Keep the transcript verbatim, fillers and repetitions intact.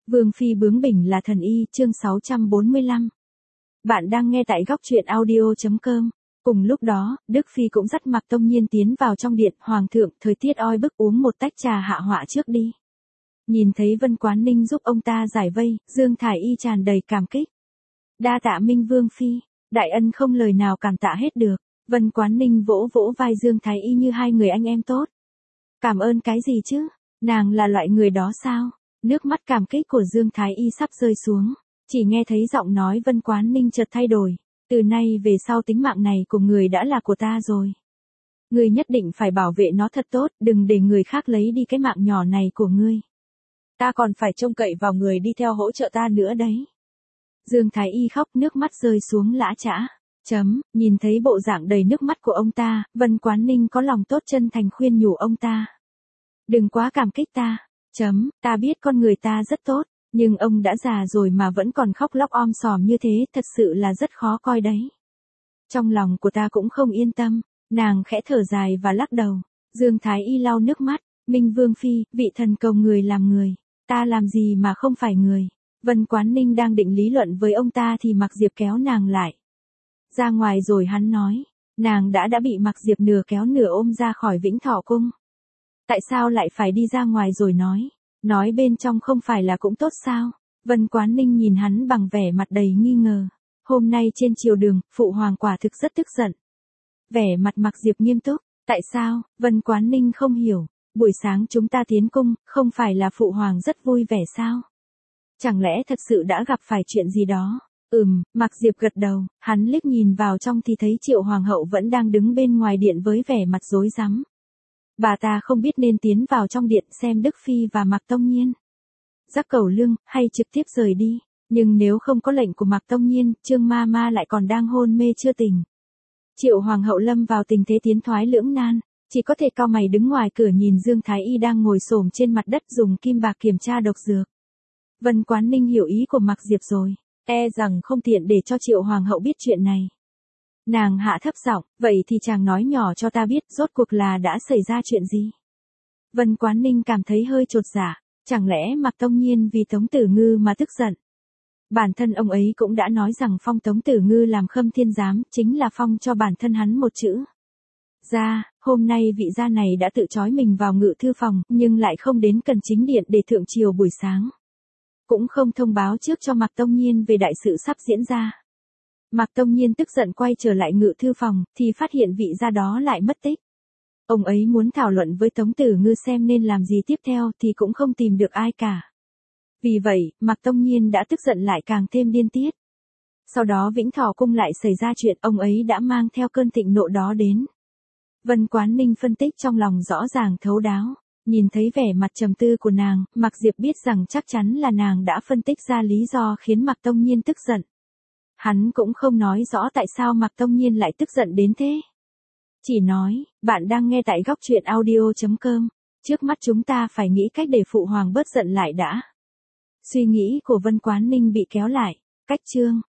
Vương phi bướng bỉnh là thần y, chương sáu trăm bốn mươi lăm. Bạn đang nghe tại góc truyện audio chấm com. Cùng lúc đó, Đức Phi cũng dắt Mạc Tông Nhiên tiến vào trong điện. Hoàng thượng, thời tiết oi bức, uống một tách trà hạ họa trước đi. Nhìn thấy Vân Quán Ninh giúp ông ta giải vây, Dương Thái Y tràn đầy cảm kích. Đa tạ Minh Vương phi, đại ân không lời nào cảm tạ hết được. Vân Quán Ninh vỗ vỗ vai Dương Thái Y như hai người anh em tốt. Cảm ơn cái gì chứ, nàng là loại người đó sao? Nước mắt cảm kích của Dương Thái Y sắp rơi xuống, chỉ nghe thấy giọng nói Vân Quán Ninh chợt thay đổi, từ nay về sau tính mạng này của người đã là của ta rồi. Ngươi nhất định phải bảo vệ nó thật tốt, đừng để người khác lấy đi cái mạng nhỏ này của ngươi. Ta còn phải trông cậy vào người đi theo hỗ trợ ta nữa đấy. Dương Thái Y khóc, nước mắt rơi xuống lã chã. Chấm, nhìn thấy bộ dạng đầy nước mắt của ông ta, Vân Quán Ninh có lòng tốt chân thành khuyên nhủ ông ta. Đừng quá cảm kích ta. Chấm, ta biết con người ta rất tốt, nhưng ông đã già rồi mà vẫn còn khóc lóc om sòm như thế, thật sự là rất khó coi đấy. Trong lòng của ta cũng không yên tâm, nàng khẽ thở dài và lắc đầu. Dương Thái Y lau nước mắt, Minh Vương phi, vị thần cầu người làm người, ta làm gì mà không phải người. Vân Quán Ninh đang định lý luận với ông ta thì Mạc Diệp kéo nàng lại. Ra ngoài rồi hắn nói, nàng đã đã bị Mạc Diệp nửa kéo nửa ôm ra khỏi Vĩnh Thọ Cung. Tại sao lại phải đi ra ngoài rồi nói, nói bên trong không phải là cũng tốt sao? Vân Quán Ninh nhìn hắn bằng vẻ mặt đầy nghi ngờ. Hôm nay trên triều đường, Phụ Hoàng quả thực rất tức giận. Vẻ mặt Mạc Diệp nghiêm túc, tại sao? Vân Quán Ninh không hiểu, buổi sáng chúng ta tiến cung, không phải là Phụ Hoàng rất vui vẻ sao? Chẳng lẽ thật sự đã gặp phải chuyện gì đó? Ừm, Mạc Diệp gật đầu, hắn liếc nhìn vào trong thì thấy Triệu Hoàng hậu vẫn đang đứng bên ngoài điện với vẻ mặt rối rắm. Bà ta không biết nên tiến vào trong điện xem Đức Phi và Mạc Tông Nhiên. Giác Cẩu Lương, hay trực tiếp rời đi, nhưng nếu không có lệnh của Mạc Tông Nhiên, Trương Ma Ma lại còn đang hôn mê chưa tỉnh. Triệu Hoàng hậu lâm vào tình thế tiến thoái lưỡng nan, chỉ có thể cau mày đứng ngoài cửa nhìn Dương Thái Y đang ngồi xổm trên mặt đất dùng kim bạc kiểm tra độc dược. Vân Quán Ninh hiểu ý của Mạc Diệp rồi, e rằng không tiện để cho Triệu Hoàng hậu biết chuyện này. Nàng hạ thấp giọng, vậy thì chàng nói nhỏ cho ta biết rốt cuộc là đã xảy ra chuyện gì. Vân Quán Ninh cảm thấy hơi chột dạ, chẳng lẽ Mạc Tông Nhiên vì Tống Tử Ngư mà tức giận. Bản thân ông ấy cũng đã nói rằng phong Tống Tử Ngư làm Khâm Thiên Giám, chính là phong cho bản thân hắn một chữ. Ra, hôm nay vị gia này đã tự trói mình vào ngự thư phòng, nhưng lại không đến cần chính điện để thượng triều buổi sáng. Cũng không thông báo trước cho Mạc Tông Nhiên về đại sự sắp diễn ra. Mạc Tông Nhiên tức giận quay trở lại ngự thư phòng, thì phát hiện vị gia đó lại mất tích. Ông ấy muốn thảo luận với Tống Tử Ngư xem nên làm gì tiếp theo thì cũng không tìm được ai cả. Vì vậy, Mạc Tông Nhiên đã tức giận lại càng thêm điên tiết. Sau đó Vĩnh Thọ Cung lại xảy ra chuyện, ông ấy đã mang theo cơn thịnh nộ đó đến. Vân Quán Ninh phân tích trong lòng rõ ràng thấu đáo, nhìn thấy vẻ mặt trầm tư của nàng, Mạc Diệp biết rằng chắc chắn là nàng đã phân tích ra lý do khiến Mạc Tông Nhiên tức giận. Hắn cũng không nói rõ tại sao Mạc Tông Nhiên lại tức giận đến thế. Chỉ nói, bạn đang nghe tại góc truyện audio chấm com, trước mắt chúng ta phải nghĩ cách để Phụ Hoàng bớt giận lại đã. Suy nghĩ của Vân Quán Ninh bị kéo lại, cách chương.